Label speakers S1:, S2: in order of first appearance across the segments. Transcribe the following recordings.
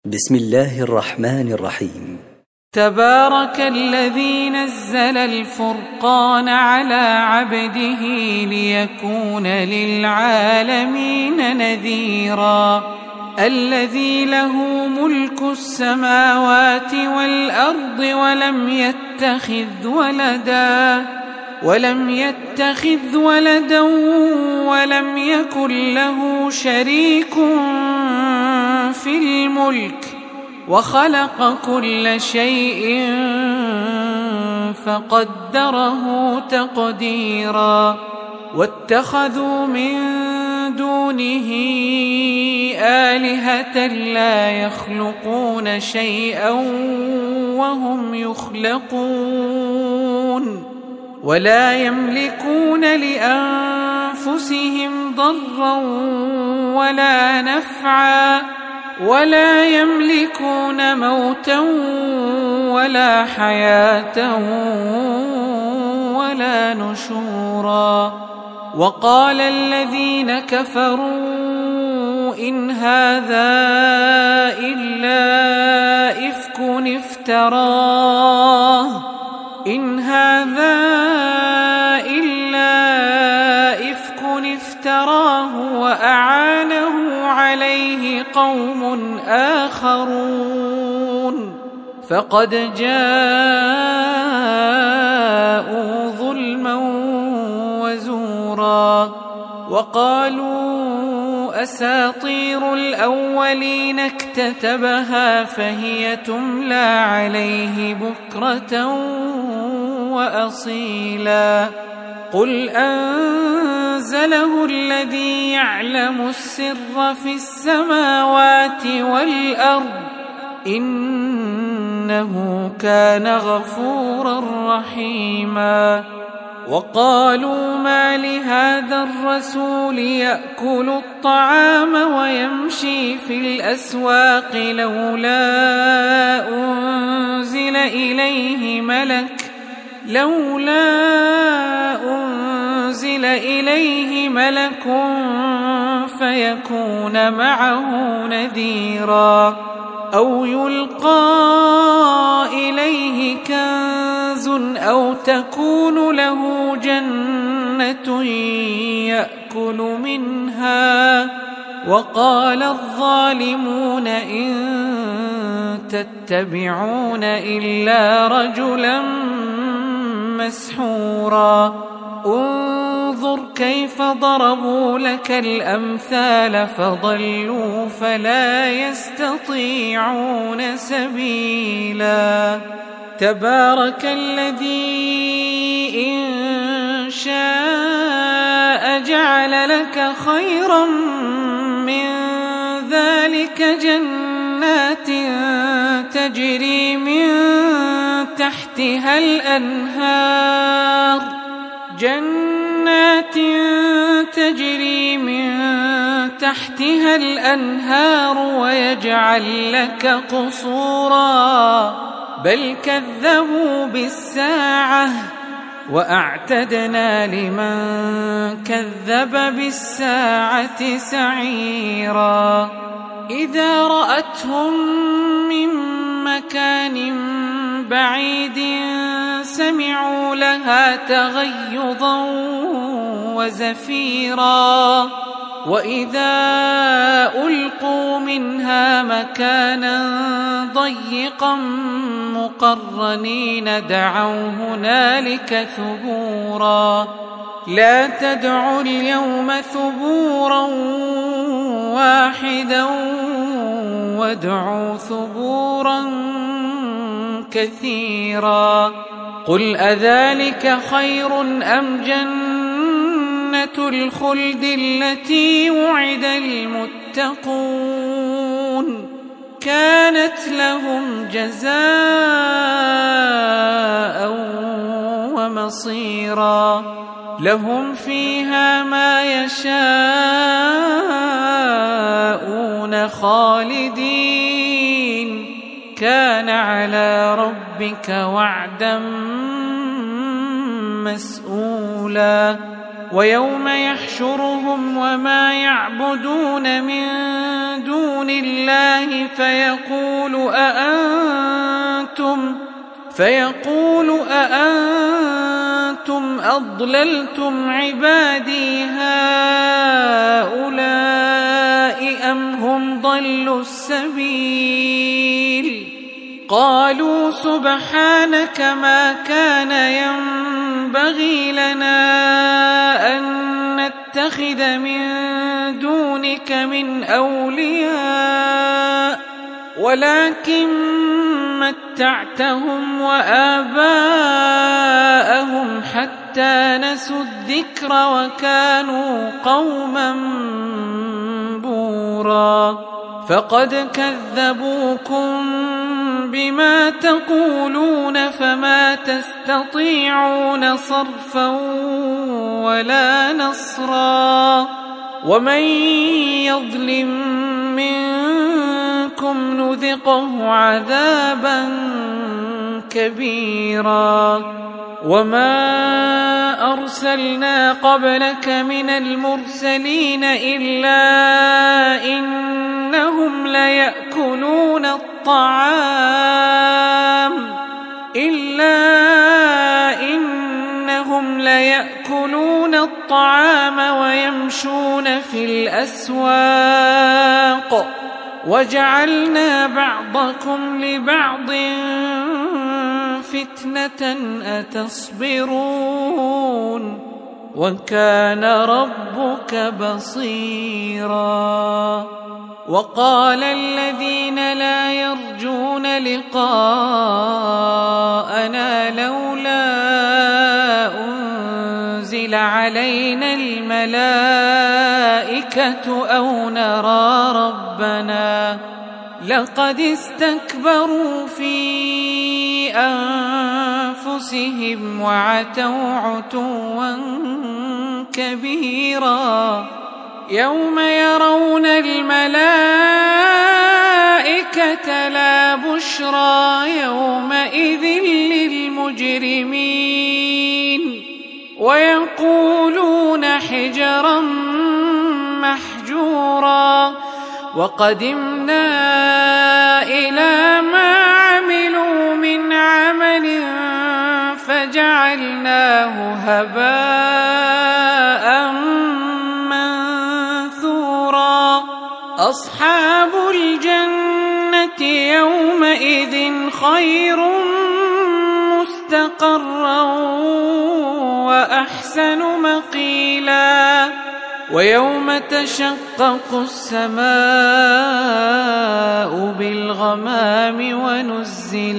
S1: بسم الله الرحمن الرحيم.
S2: تبارك الذي نزل الفرقان على عبده ليكون للعالمين نذيرا. الذي له ملك السماوات والأرض ولم يتخذ ولدا ولم يكن له شريك في الملك وخلق كل شيء فقدره تقديرا. واتخذوا من دونه آلهة لا يخلقون شيئا وهم يخلقون ولا يملكون لأنفسهم ضرا ولا نفعا ولا يملكون موتا ولا حياة ولا نشورا. وقال الذين كفروا إن هذا إلا إفك افتراه وأعانه عليه قوم آخرون فقد جاءوا ظلما وزورا. وقالوا أساطير الأولين اكتتبها فهي تملى عليه بكرة وأصيلا. قل أنزله الذي يعلم السر في السماوات والأرض إنه كان غفورا رحيما. وقالوا ما لهذا الرسول يأكل الطعام ويمشي في الأسواق لولا أنزل إليه ملك فيكون معه نذيرا أو يلقى إليه كنز أو تكون له جنة يأكل منها. وقال الظالمون إن تتبعون إلا رجلا مسحورا. انظر كيف ضربوا لك الأمثال فضلوا فلا يستطيعون سبيلا. تبارك الذي إن شاء جعل لك خيرا من ذلك جنات تجري من تحتها الأنهار ويجعل لك قصورا بل كذبوا بالساعة وأعتدنا لمن كذب بالساعة سعيرا. إذا رأتهم من مكان بعيد سمعوا لها تغيظا وزفيرا. وإذا ألقوا منها مكانا ضيقا مقرنين دعوا هنالك ثبورا. لا تدعوا اليوم ثبورا واحدا وادعوا ثبورا كثيرا. قل أذلك خير أم جنة الخلد التي وعد المتقون كانت لهم جزاء ومصيرا. لهم فيها ما يشاءون خالدين كان على ربك وعدا مسئولا. ويوم يحشرهم وما يعبدون من دون الله فيقول أأنتم أضللتم عبادي هؤلاء أم هم ضلوا السبيل قالوا سبحانك ما كان ينبغي لنا أن نتخذ من دونك من أولياء ولكن متعتهم وآباءهم حتى نسوا الذكر وكانوا قوما بورا فقد كذبوكم بما تقولون فما تستطيعون صرفا ولا نصرا ومن يظلم منكم نذقه عذابا كبيرا وما أرسلنا قبلك من المرسلين إلا إنهم ليأكلون الطعام ويمشون في الأسواق وجعلنا بعضكم لبعض فتنة أتصبرون وكان ربك بصيرا وقال الذين لا يرجون لقاءنا لولا أنزل علينا الملائكة أو نرى ربنا لقد استكبروا في أنفسهم وعتوا عتوا كبيرا يوم يرون الملائكة لا بشرى يومئذ للمجرمين ويقولون حجرا محجورا وقدمنا إلى ما عملوا من عمل فجعلناه هباء منثورا أصحاب الجنة يومئذ خير مستقرا وأحسن مقيلا ويوم تشقق السماء بالغمام ونزل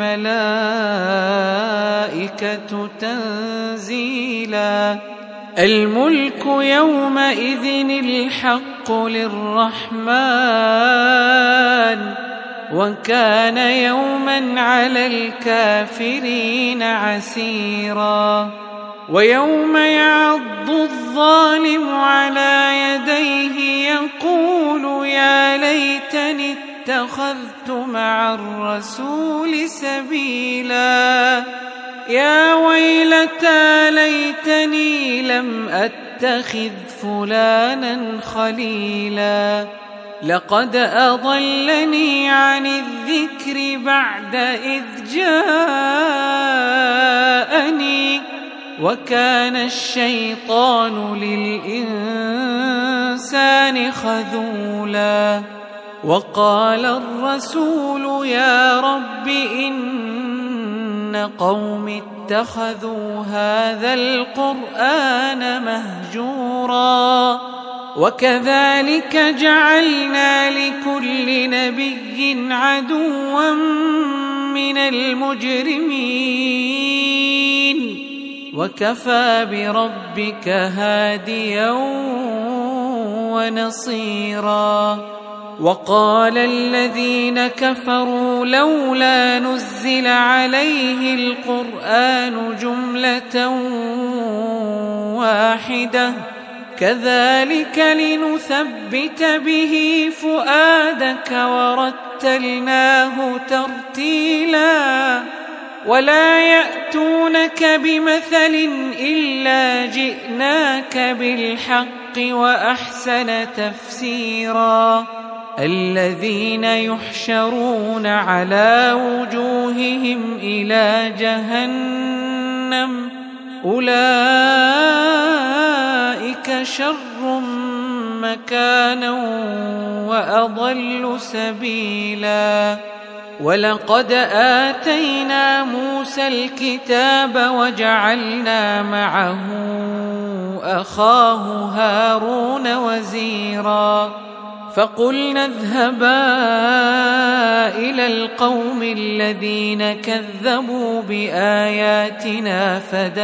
S2: الملائكة تنزيلا الملك يومئذ الحق للرحمن وكان يوما على الكافرين عسيرا ويوم يعض الظالم على يديه يقول يا ليتني اتخذت مع الرسول سبيلا يا ويلتى ليتني لم أتخذ فلانا خليلا لقد أضلني عن الذكر بعد إذ جاءني وكان الشيطان للإنسان خذولا وقال الرسول يا رب إن قوم اتخذوا هذا القرآن مهجورا وكذلك جعلنا لكل نبي عدوا من المجرمين وكفى بربك هاديا ونصيرا وقال الذين كفروا لولا نزل عليه القرآن جملة واحدة كذلك لنثبت به فؤادك ورتلناه ترتيلا ولا يأتونك بمثل إلا جئناك بالحق وأحسن تفسيرا الذين يحشرون على وجوههم إلى جهنم أولئك شر مكانا وأضل سبيلا ولقد آتينا موسى الكتاب وجعلنا معه أخاه هارون وزيرا فقلنا اذهبا إلى القوم الذين كذبوا بآياتنا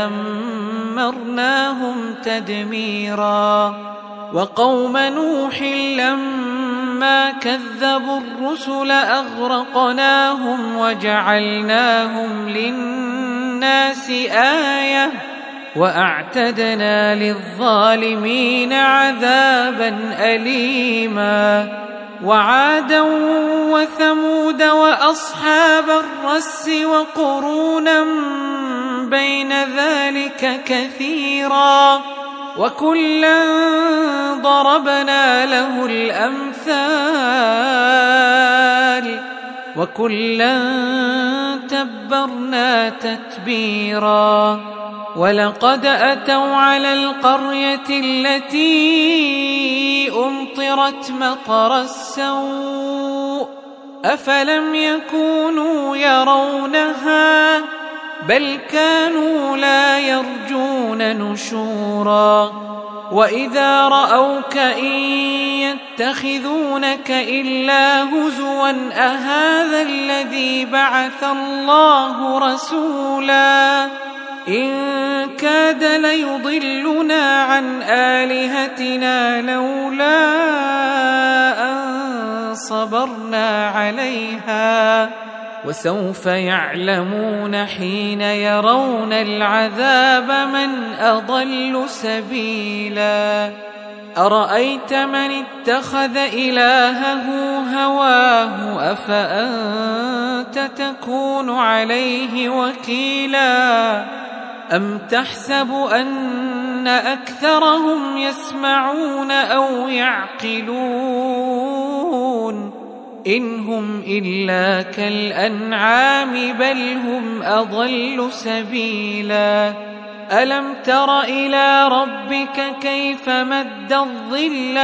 S2: فدمرناهم تدميرا وقوم نوح لما كذبوا الرسل أغرقناهم وجعلناهم للناس آية وأعتدنا للظالمين عذابا أليما وعادا وثمود وأصحاب الرس وقرونا بين ذلك كثيرا وكلا ضربنا له الأمثال وكلا تبرنا تتبيرا ولقد أتوا على القرية التي أمطرت مطر السوء أفلم يكونوا يرونها بل كانوا لا يرجون نشورا وإذا رأوك إن يتخذونك إلا هزوا أهذا الذي بعث الله رسولا إن كاد ليضلنا عن آلهتنا لولا أن صبرنا عليها وسوف يعلمون حين يرون العذاب من أضل سبيلا أرأيت من اتخذ إلهه هواه أفأنت تكون عليه وكيلا أم تحسب أن أكثرهم يسمعون أو يعقلون إن هم إلا كالأنعام بل هم أضل سبيلا ألم تر إلى ربك كيف مد الظل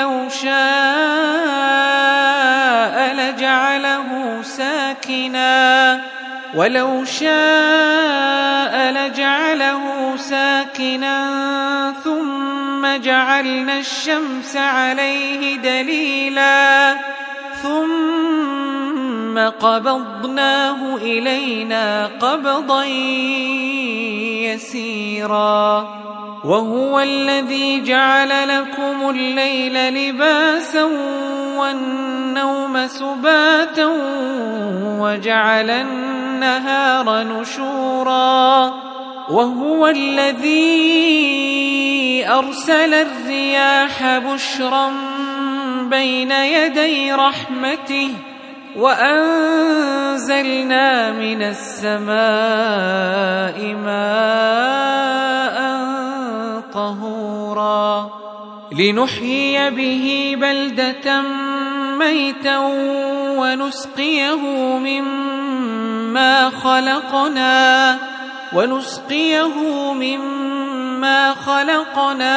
S2: ولو شاء لجعله ساكنا ثم جعلنا الشمس عليه دليلا ثم قبضناه إلينا قبضا يسيرا وهو الذي جعل لكم الليل لباسا والنوم سباتا وجعل النهار نشورا وهو الذي أرسل الرياح بشرا بين يدي رحمته وأنزلنا من السماء ماء طهورا لنحيي به بلدة ميتا ونسقيه مما خلقنا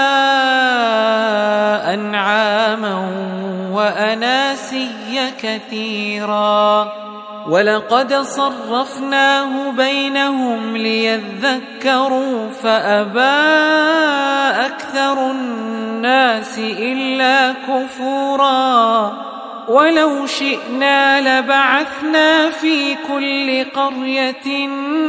S2: أنعاما وأناسيا كثيرا ولقد صرفناه بينهم ليذكروا فأبى أكثر الناس إلا كفورا ولو شئنا لبعثنا في كل قرية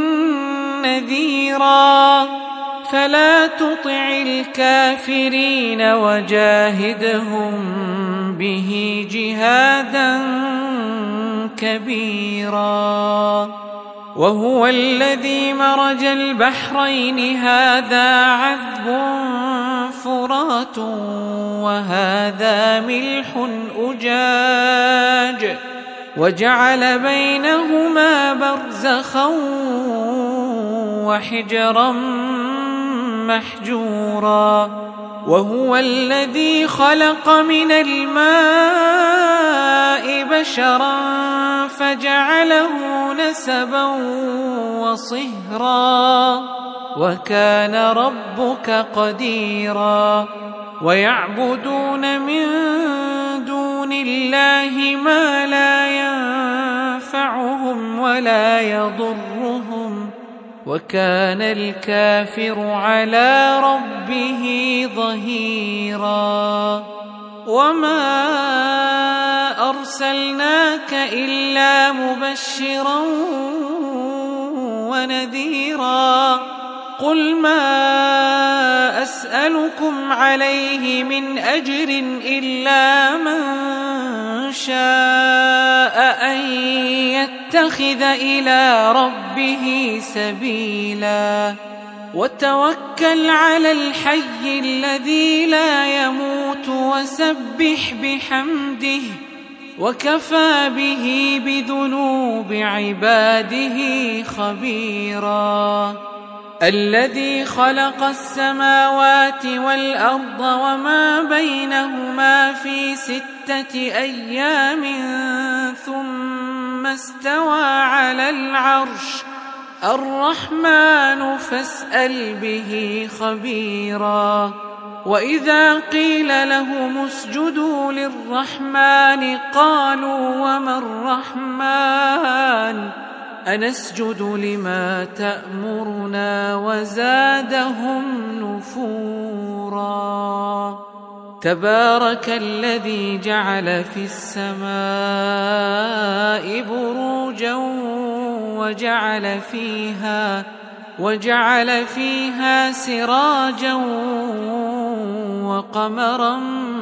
S2: نذيرا فلا تطع الكافرين وجاهدهم به جهادا كبيرا وهو الذي مرج البحرين هذا عذب فرات وهذا ملح أجاج وجعل بينهما برزخا وحجرا محجورا وهو الذي خلق من الماء بشرا فجعله نسبا وصهرا وكان ربك قديرا ويعبدون من دون الله ما لا ينفعهم ولا يضرهم وكان الكافر على ربه ظهيرا وما أرسلناك إلا مبشرا ونذيرا قل ما أسألكم عليه من أجر إلا من شاء أن يتخذ إلى ربه سبيلا وتوكل على الحي الذي لا يموت وسبح بحمده وكفى به بذنوب عباده خبيرا الذي خلق السماوات والأرض وما بينهما في 6 أيام ثم استوى على العرش الرحمن فاسأل به خبيرا وإذا قيل لهم اسجدوا للرحمن قالوا وما الرحمن أنسجد لما تأمرنا وزادهم نفورا تبارك الذي جعل في السماء بروجا وجعل فيها سراجا وقمرا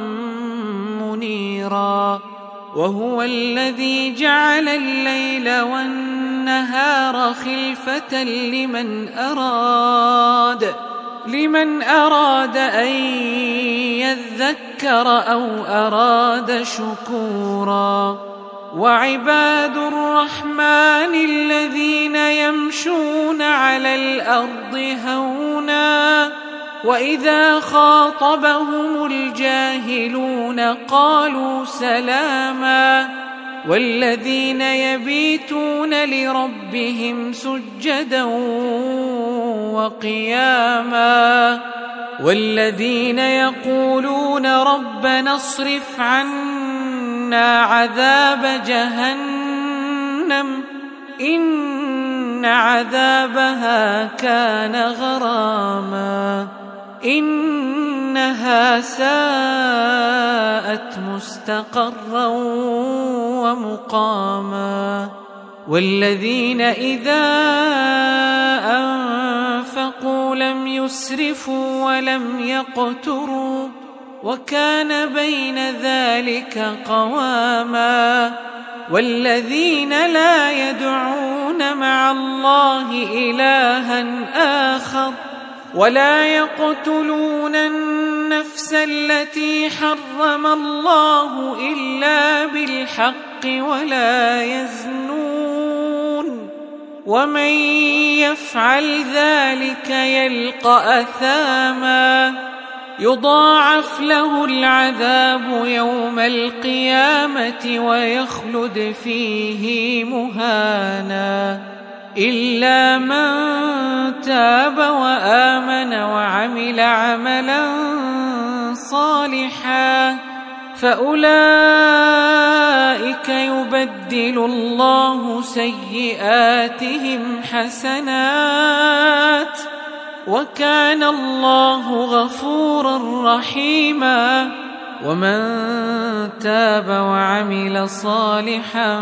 S2: منيرا وهو الذي جعل الليل والنهار خلفة لمن أراد أن يذكر أو أراد شكورا وعباد الرحمن الذين يمشون على الأرض هونا وإذا خاطبهم الجاهلون قالوا سلاما والذين يبيتون لربهم سجدا وقياما والذين يقولون ربنا اصرف عنا عذاب جهنم إن عذابها كان غراما إنها ساءت مستقرا ومقاما والذين إذا أنفقوا لم يسرفوا ولم يقتروا وكان بين ذلك قواما والذين لا يدعون مع الله إلها آخر ولا يقتلون النفس التي حرم الله إلا بالحق ولا يزنون ومن يفعل ذلك يلقى أثاما يضاعف له العذاب يوم القيامة ويخلد فيه مهانا إلا من تاب وآمن وعمل عملا صالحا فأولئك يبدل الله سيئاتهم حسنات وكان الله غفورا رحيما ومن تاب وعمل صالحا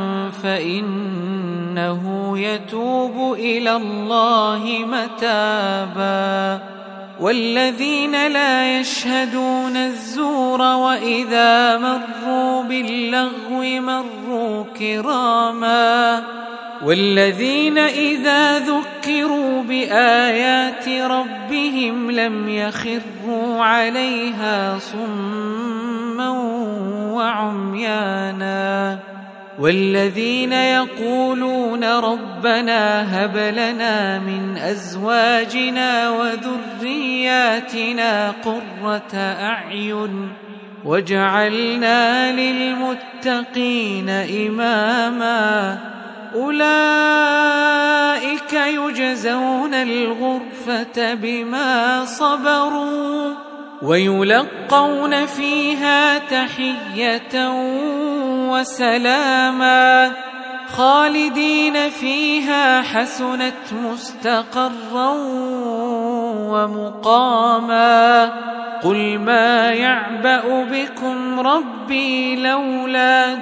S2: فإنه يتوب إلى الله متابا والذين لا يشهدون الزور وإذا مروا باللغو مروا كراما والذين إذا ذكروا بآيات ربهم لم يخروا عليها صما وعميانا والذين يقولون ربنا هب لنا من أزواجنا وذرياتنا قرة أعين واجعلنا للمتقين إماما أولئك يجزون الغرفة بما صبروا ويلقون فيها تحية وسلاما خالدين فيها حسنت مستقرا ومقاما قل ما يعبأ بكم ربي لولا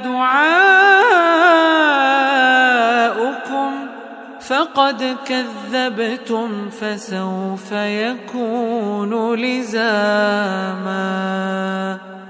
S2: دعاؤكم فقد كذبتم فسوف يكون لزاما.